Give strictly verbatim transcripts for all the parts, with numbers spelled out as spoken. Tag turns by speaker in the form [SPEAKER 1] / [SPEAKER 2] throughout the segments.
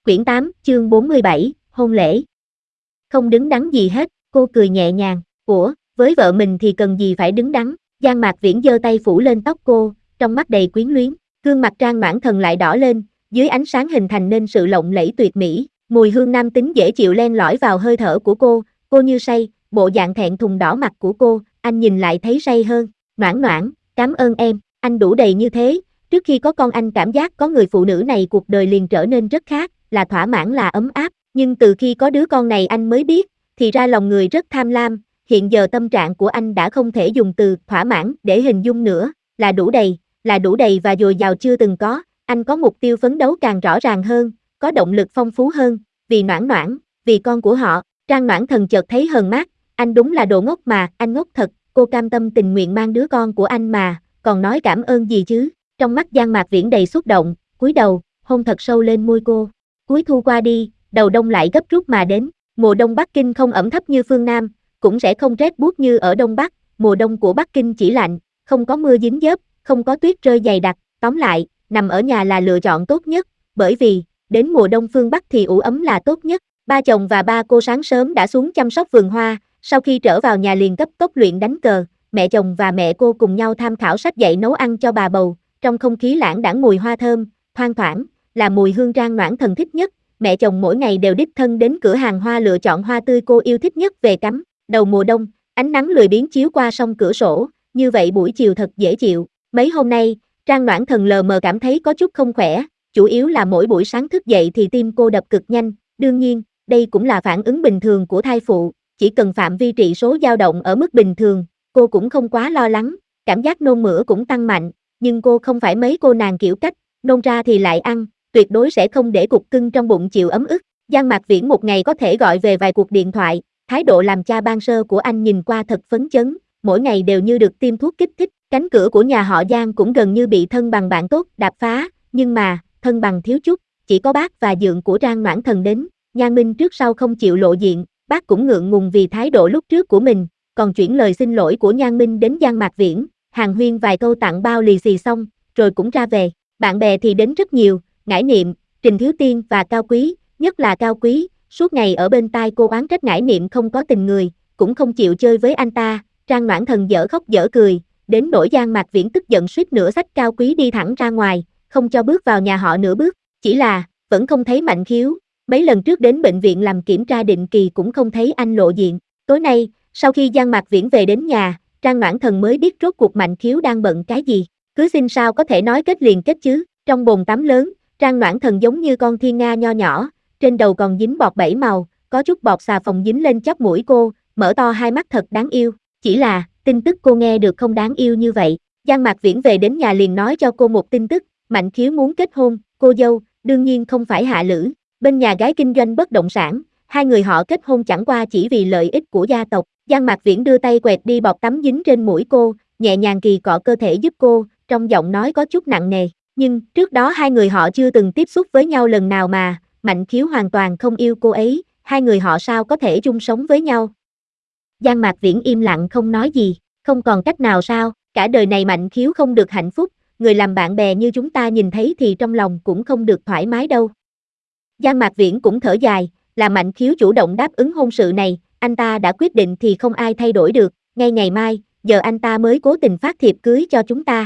[SPEAKER 1] Quyển tám, chương bốn mươi bảy, hôn lễ. Không đứng đắn gì hết, cô cười nhẹ nhàng. Ủa, với vợ mình thì cần gì phải đứng đắn. Giang Mạc Viễn giơ tay phủ lên tóc cô, trong mắt đầy quyến luyến. Gương mặt Trang Noãn Thần lại đỏ lên, dưới ánh sáng hình thành nên sự lộng lẫy tuyệt mỹ. Mùi hương nam tính dễ chịu len lỏi vào hơi thở của cô, cô như say, bộ dạng thẹn thùng đỏ mặt của cô, anh nhìn lại thấy say hơn. Noãn Noãn, cảm ơn em, anh đủ đầy như thế. Trước khi có con anh cảm giác có người phụ nữ này cuộc đời liền trở nên rất khác, là thỏa mãn là ấm áp, nhưng từ khi có đứa con này anh mới biết, thì ra lòng người rất tham lam, hiện giờ tâm trạng của anh đã không thể dùng từ thỏa mãn để hình dung nữa, là đủ đầy, là đủ đầy và dồi dào chưa từng có, anh có mục tiêu phấn đấu càng rõ ràng hơn, có động lực phong phú hơn, vì Noãn Noãn, vì con của họ. Trang Noãn Thần chợt thấy hờn mát, anh đúng là đồ ngốc mà, anh ngốc thật, cô cam tâm tình nguyện mang đứa con của anh mà, còn nói cảm ơn gì chứ. Trong mắt Giang Mạc Viễn đầy xúc động, cúi đầu, hôn thật sâu lên môi cô. Cuối thu qua đi, đầu đông lại gấp rút mà đến, mùa đông Bắc Kinh không ẩm thấp như phương Nam, cũng sẽ không rét buốt như ở Đông Bắc, mùa đông của Bắc Kinh chỉ lạnh, không có mưa dính dớp, không có tuyết rơi dày đặc, tóm lại, nằm ở nhà là lựa chọn tốt nhất, bởi vì, đến mùa đông phương Bắc thì ủ ấm là tốt nhất. Ba chồng và ba cô sáng sớm đã xuống chăm sóc vườn hoa, sau khi trở vào nhà liền cấp tốc luyện đánh cờ, mẹ chồng và mẹ cô cùng nhau tham khảo sách dạy nấu ăn cho bà bầu, trong không khí lãng đãng mùi hoa thơm, thoang thoảng, là mùi hương Trang Noãn Thần thích nhất. Mẹ chồng mỗi ngày đều đích thân đến cửa hàng hoa lựa chọn hoa tươi cô yêu thích nhất về cắm. Đầu mùa đông, ánh nắng lười biếng chiếu qua song cửa sổ, như vậy buổi chiều thật dễ chịu. Mấy hôm nay, Trang Noãn Thần lờ mờ cảm thấy có chút không khỏe, chủ yếu là mỗi buổi sáng thức dậy thì tim cô đập cực nhanh. Đương nhiên, đây cũng là phản ứng bình thường của thai phụ, chỉ cần phạm vi trị số dao động ở mức bình thường, cô cũng không quá lo lắng. Cảm giác nôn mửa cũng tăng mạnh, nhưng cô không phải mấy cô nàng kiểu cách, nôn ra thì lại ăn, tuyệt đối sẽ không để cục cưng trong bụng chịu ấm ức. Giang Mạc Viễn một ngày có thể gọi về vài cuộc điện thoại, thái độ làm cha ban sơ của anh nhìn qua thật phấn chấn, mỗi ngày đều như được tiêm thuốc kích thích. Cánh cửa của nhà họ Giang cũng gần như bị thân bằng bạn tốt đạp phá, nhưng mà, thân bằng thiếu chút, chỉ có bác và dượng của Trang Noãn Thần đến. Nhan Minh trước sau không chịu lộ diện, bác cũng ngượng ngùng vì thái độ lúc trước của mình, còn chuyển lời xin lỗi của Nhan Minh đến Giang Mạc Viễn, hàn huyên vài câu tặng bao lì xì xong, rồi cũng ra về. Bạn bè thì đến rất nhiều, Ngải Niệm, Trình Thiếu Tiên và Cao Quý, nhất là Cao Quý, suốt ngày ở bên tai cô oán trách Ngải Niệm không có tình người, cũng không chịu chơi với anh ta. Trang Noãn Thần dở khóc dở cười, đến nỗi Giang Mạc Viễn tức giận suýt nữa xách Cao Quý đi thẳng ra ngoài, không cho bước vào nhà họ nửa bước, chỉ là, vẫn không thấy Mạnh Khiếu. Mấy lần trước đến bệnh viện làm kiểm tra định kỳ cũng không thấy anh lộ diện. Tối nay, sau khi Giang Mạc Viễn về đến nhà, Trang Noãn Thần mới biết rốt cuộc Mạnh Khiếu đang bận cái gì. Cưới xin sao có thể nói kết liền kết chứ. Trong bồn tắm lớn, Trang Noãn Thần giống như con thiên nga nho nhỏ, trên đầu còn dính bọt bảy màu, có chút bọt xà phòng dính lên chóp mũi cô, mở to hai mắt thật đáng yêu. Chỉ là, tin tức cô nghe được không đáng yêu như vậy. Giang Mạc Viễn về đến nhà liền nói cho cô một tin tức, Mạnh Khiếu muốn kết hôn, cô dâu, đương nhiên không phải Hạ Lữ. Bên nhà gái kinh doanh bất động sản, hai người họ kết hôn chẳng qua chỉ vì lợi ích của gia tộc. Giang Mạc Viễn đưa tay quẹt đi bọt tắm dính trên mũi cô, nhẹ nhàng kỳ cọ cơ thể giúp cô, trong giọng nói có chút nặng nề. Nhưng, trước đó hai người họ chưa từng tiếp xúc với nhau lần nào mà, Mạnh Khiếu hoàn toàn không yêu cô ấy, hai người họ sao có thể chung sống với nhau. Giang Mạc Viễn im lặng không nói gì, không còn cách nào sao, cả đời này Mạnh Khiếu không được hạnh phúc, người làm bạn bè như chúng ta nhìn thấy thì trong lòng cũng không được thoải mái đâu. Giang Mạc Viễn cũng thở dài, là Mạnh Khiếu chủ động đáp ứng hôn sự này, anh ta đã quyết định thì không ai thay đổi được, ngay ngày mai, giờ anh ta mới cố tình phát thiệp cưới cho chúng ta.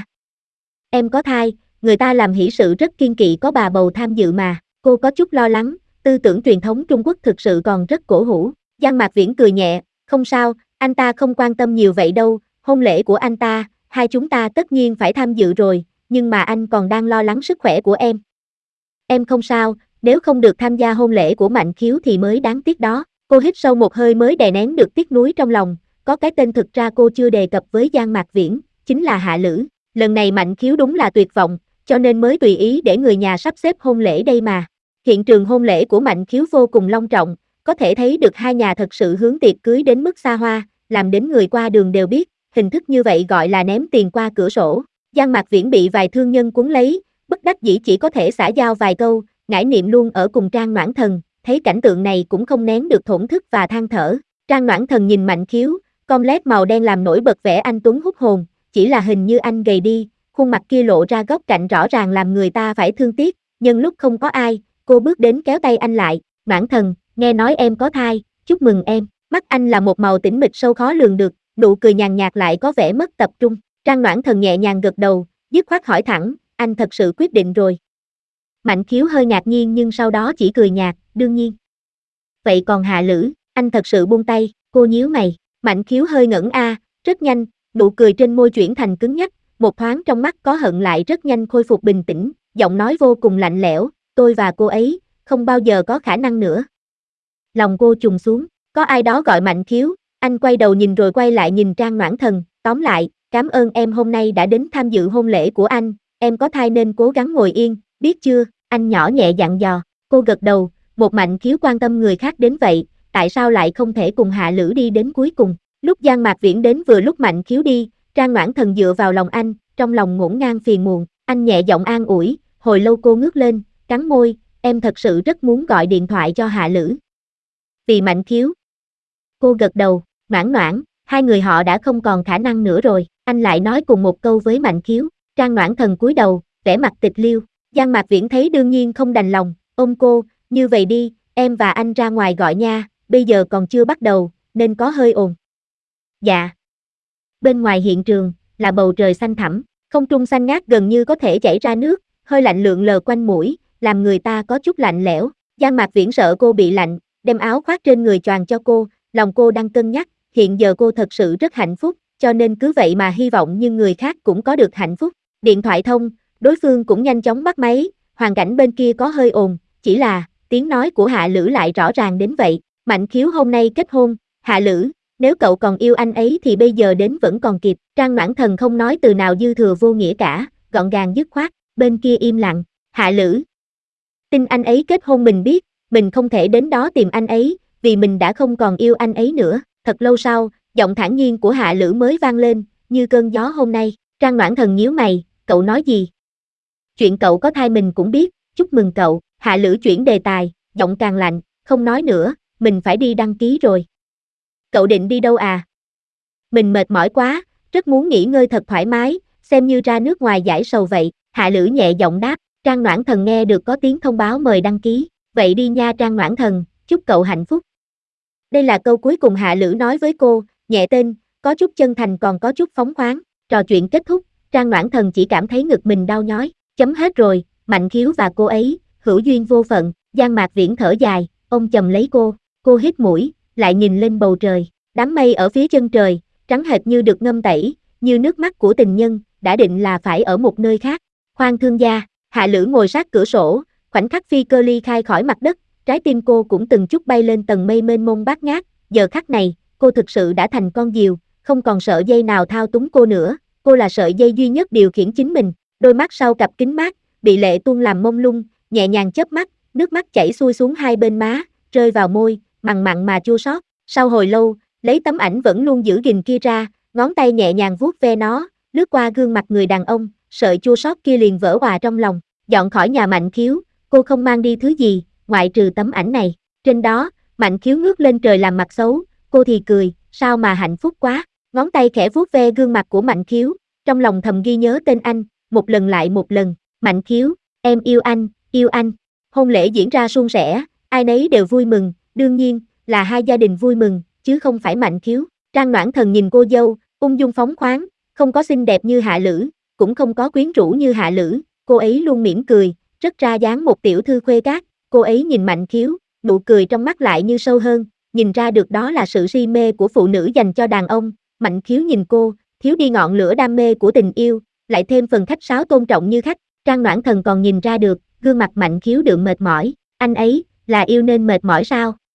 [SPEAKER 1] Em có thai, người ta làm hỷ sự rất kiêng kỵ có bà bầu tham dự mà, cô có chút lo lắng, tư tưởng truyền thống Trung Quốc thực sự còn rất cổ hủ. Giang Mạc Viễn cười nhẹ, không sao, anh ta không quan tâm nhiều vậy đâu, hôn lễ của anh ta, hai chúng ta tất nhiên phải tham dự rồi, nhưng mà anh còn đang lo lắng sức khỏe của em. Em không sao, nếu không được tham gia hôn lễ của Mạnh Khiếu thì mới đáng tiếc đó. Cô hít sâu một hơi mới đè nén được tiếc nuối trong lòng, có cái tên thực ra cô chưa đề cập với Giang Mạc Viễn, chính là Hạ Lữ. Lần này Mạnh Khiếu đúng là tuyệt vọng, cho nên mới tùy ý để người nhà sắp xếp hôn lễ đây mà. Hiện trường hôn lễ của Mạnh Khiếu vô cùng long trọng, có thể thấy được hai nhà thật sự hướng tiệc cưới đến mức xa hoa, làm đến người qua đường đều biết, hình thức như vậy gọi là ném tiền qua cửa sổ. Giang Mạc Viễn bị vài thương nhân cuốn lấy, bất đắc dĩ chỉ có thể xả giao vài câu, Ngải Niệm luôn ở cùng Trang Noãn Thần, thấy cảnh tượng này cũng không nén được thổn thức và than thở. Trang Noãn Thần nhìn Mạnh Khiếu, con led màu đen làm nổi bật vẻ anh tuấn hút hồn, chỉ là hình như anh gầy đi, khuôn mặt kia lộ ra góc cạnh rõ ràng làm người ta phải thương tiếc, nhân lúc không có ai, cô bước đến kéo tay anh lại, Noãn Thần, nghe nói em có thai, chúc mừng em. Mắt anh là một màu tĩnh mịch sâu khó lường được, nụ cười nhàn nhạt lại có vẻ mất tập trung. Trang Noãn Thần nhẹ nhàng gật đầu, dứt khoát hỏi thẳng, anh thật sự quyết định rồi. Mạnh Khiếu hơi ngạc nhiên nhưng sau đó chỉ cười nhạt, đương nhiên. Vậy còn Hạ Lữ, anh thật sự buông tay, cô nhíu mày. Mạnh Khiếu hơi ngẩn a, rất nhanh, nụ cười trên môi chuyển thành cứng nhắc, một thoáng trong mắt có hận lại rất nhanh khôi phục bình tĩnh, giọng nói vô cùng lạnh lẽo, tôi và cô ấy, không bao giờ có khả năng nữa. Lòng cô trùng xuống, có ai đó gọi Mạnh Khiếu, anh quay đầu nhìn rồi quay lại nhìn Trang Noãn Thần, tóm lại, cảm ơn em hôm nay đã đến tham dự hôn lễ của anh, em có thai nên cố gắng ngồi yên, biết chưa, anh nhỏ nhẹ dặn dò, cô gật đầu, một Mạnh Khiếu quan tâm người khác đến vậy, tại sao lại không thể cùng Hạ Lữ đi đến cuối cùng. Lúc Giang Mạc Viễn đến vừa lúc Mạnh Khiếu đi, Trang Noãn Thần dựa vào lòng anh, trong lòng ngổn ngang phiền muộn, anh nhẹ giọng an ủi, hồi lâu cô ngước lên, cắn môi, em thật sự rất muốn gọi điện thoại cho Hạ Lữ. Vì Mạnh Khiếu. Cô gật đầu, Noãn Noãn, hai người họ đã không còn khả năng nữa rồi, anh lại nói cùng một câu với Mạnh Khiếu, Trang Noãn Thần cúi đầu, vẻ mặt tịch liêu, Giang Mạc Viễn thấy đương nhiên không đành lòng, ôm cô, như vậy đi, em và anh ra ngoài gọi nha, bây giờ còn chưa bắt đầu, nên có hơi ồn. Dạ. Bên ngoài hiện trường, là bầu trời xanh thẳm, không trung xanh ngát gần như có thể chảy ra nước, hơi lạnh lượn lờ quanh mũi, làm người ta có chút lạnh lẽo. Giang Mạc Viễn sợ cô bị lạnh, đem áo khoác trên người choàng cho cô, lòng cô đang cân nhắc, hiện giờ cô thật sự rất hạnh phúc, cho nên cứ vậy mà hy vọng nhưng người khác cũng có được hạnh phúc. Điện thoại thông, đối phương cũng nhanh chóng bắt máy, hoàn cảnh bên kia có hơi ồn, chỉ là, tiếng nói của Hạ Lữ lại rõ ràng đến vậy, Mạnh Khiếu hôm nay kết hôn, Hạ Lữ, nếu cậu còn yêu anh ấy thì bây giờ đến vẫn còn kịp. Trang Noãn Thần không nói từ nào dư thừa vô nghĩa cả, gọn gàng dứt khoát, bên kia im lặng, Hạ Lữ. Tin anh ấy kết hôn mình biết, mình không thể đến đó tìm anh ấy, vì mình đã không còn yêu anh ấy nữa. Thật lâu sau, giọng thản nhiên của Hạ Lữ mới vang lên, như cơn gió hôm nay. Trang Noãn Thần nhíu mày, cậu nói gì? Chuyện cậu có thai mình cũng biết, chúc mừng cậu. Hạ Lữ chuyển đề tài, giọng càng lạnh, không nói nữa, mình phải đi đăng ký rồi. Cậu định đi đâu à? Mình mệt mỏi quá, rất muốn nghỉ ngơi thật thoải mái, xem như ra nước ngoài giải sầu vậy. Hạ Lữ nhẹ giọng đáp, Trang Noãn Thần nghe được có tiếng thông báo mời đăng ký, vậy đi nha Trang Noãn Thần, chúc cậu hạnh phúc. Đây là câu cuối cùng Hạ Lữ nói với cô, nhẹ tên, có chút chân thành còn có chút phóng khoáng. Trò chuyện kết thúc, Trang Noãn Thần chỉ cảm thấy ngực mình đau nhói, chấm hết rồi, Mạnh Khiếu và cô ấy, hữu duyên vô phận. Giang Mạc Viễn thở dài, ông chầm lấy cô, cô hít mũi, lại nhìn lên bầu trời, đám mây ở phía chân trời, trắng hệt như được ngâm tẩy, như nước mắt của tình nhân, đã định là phải ở một nơi khác. Khoan thương gia, Hạ Lữ ngồi sát cửa sổ, khoảnh khắc phi cơ ly khai khỏi mặt đất, trái tim cô cũng từng chút bay lên tầng mây mênh mông bát ngát, giờ khắc này, cô thực sự đã thành con diều, không còn sợi dây nào thao túng cô nữa, cô là sợi dây duy nhất điều khiển chính mình. Đôi mắt sau cặp kính mát, bị lệ tuôn làm mông lung, nhẹ nhàng chớp mắt, nước mắt chảy xuôi xuống hai bên má, rơi vào môi, mặn mặn mà chua xót. Sau hồi lâu, lấy tấm ảnh vẫn luôn giữ gìn kia ra, ngón tay nhẹ nhàng vuốt ve nó, lướt qua gương mặt người đàn ông, sợi chua xót kia liền vỡ òa trong lòng. Dọn khỏi nhà Mạnh Khiếu, cô không mang đi thứ gì, ngoại trừ tấm ảnh này. Trên đó, Mạnh Khiếu ngước lên trời làm mặt xấu, cô thì cười, sao mà hạnh phúc quá. Ngón tay khẽ vuốt ve gương mặt của Mạnh Khiếu, trong lòng thầm ghi nhớ tên anh, một lần lại một lần. Mạnh Khiếu, em yêu anh, yêu anh. Hôn lễ diễn ra suôn sẻ, ai nấy đều vui mừng, đương nhiên, là hai gia đình vui mừng, chứ không phải Mạnh Khiếu. Trang Noãn Thần nhìn cô dâu, ung dung phóng khoáng, không có xinh đẹp như Hạ Lữ, cũng không có quyến rũ như Hạ Lữ, cô ấy luôn mỉm cười, rất ra dáng một tiểu thư khuê các. Cô ấy nhìn Mạnh Khiếu, nụ cười trong mắt lại như sâu hơn, nhìn ra được đó là sự si mê của phụ nữ dành cho đàn ông. Mạnh Khiếu nhìn cô, thiếu đi ngọn lửa đam mê của tình yêu, lại thêm phần khách sáo tôn trọng như khách. Trang Noãn Thần còn nhìn ra được, gương mặt Mạnh Khiếu đượm mệt mỏi, anh ấy, là yêu nên mệt mỏi sao?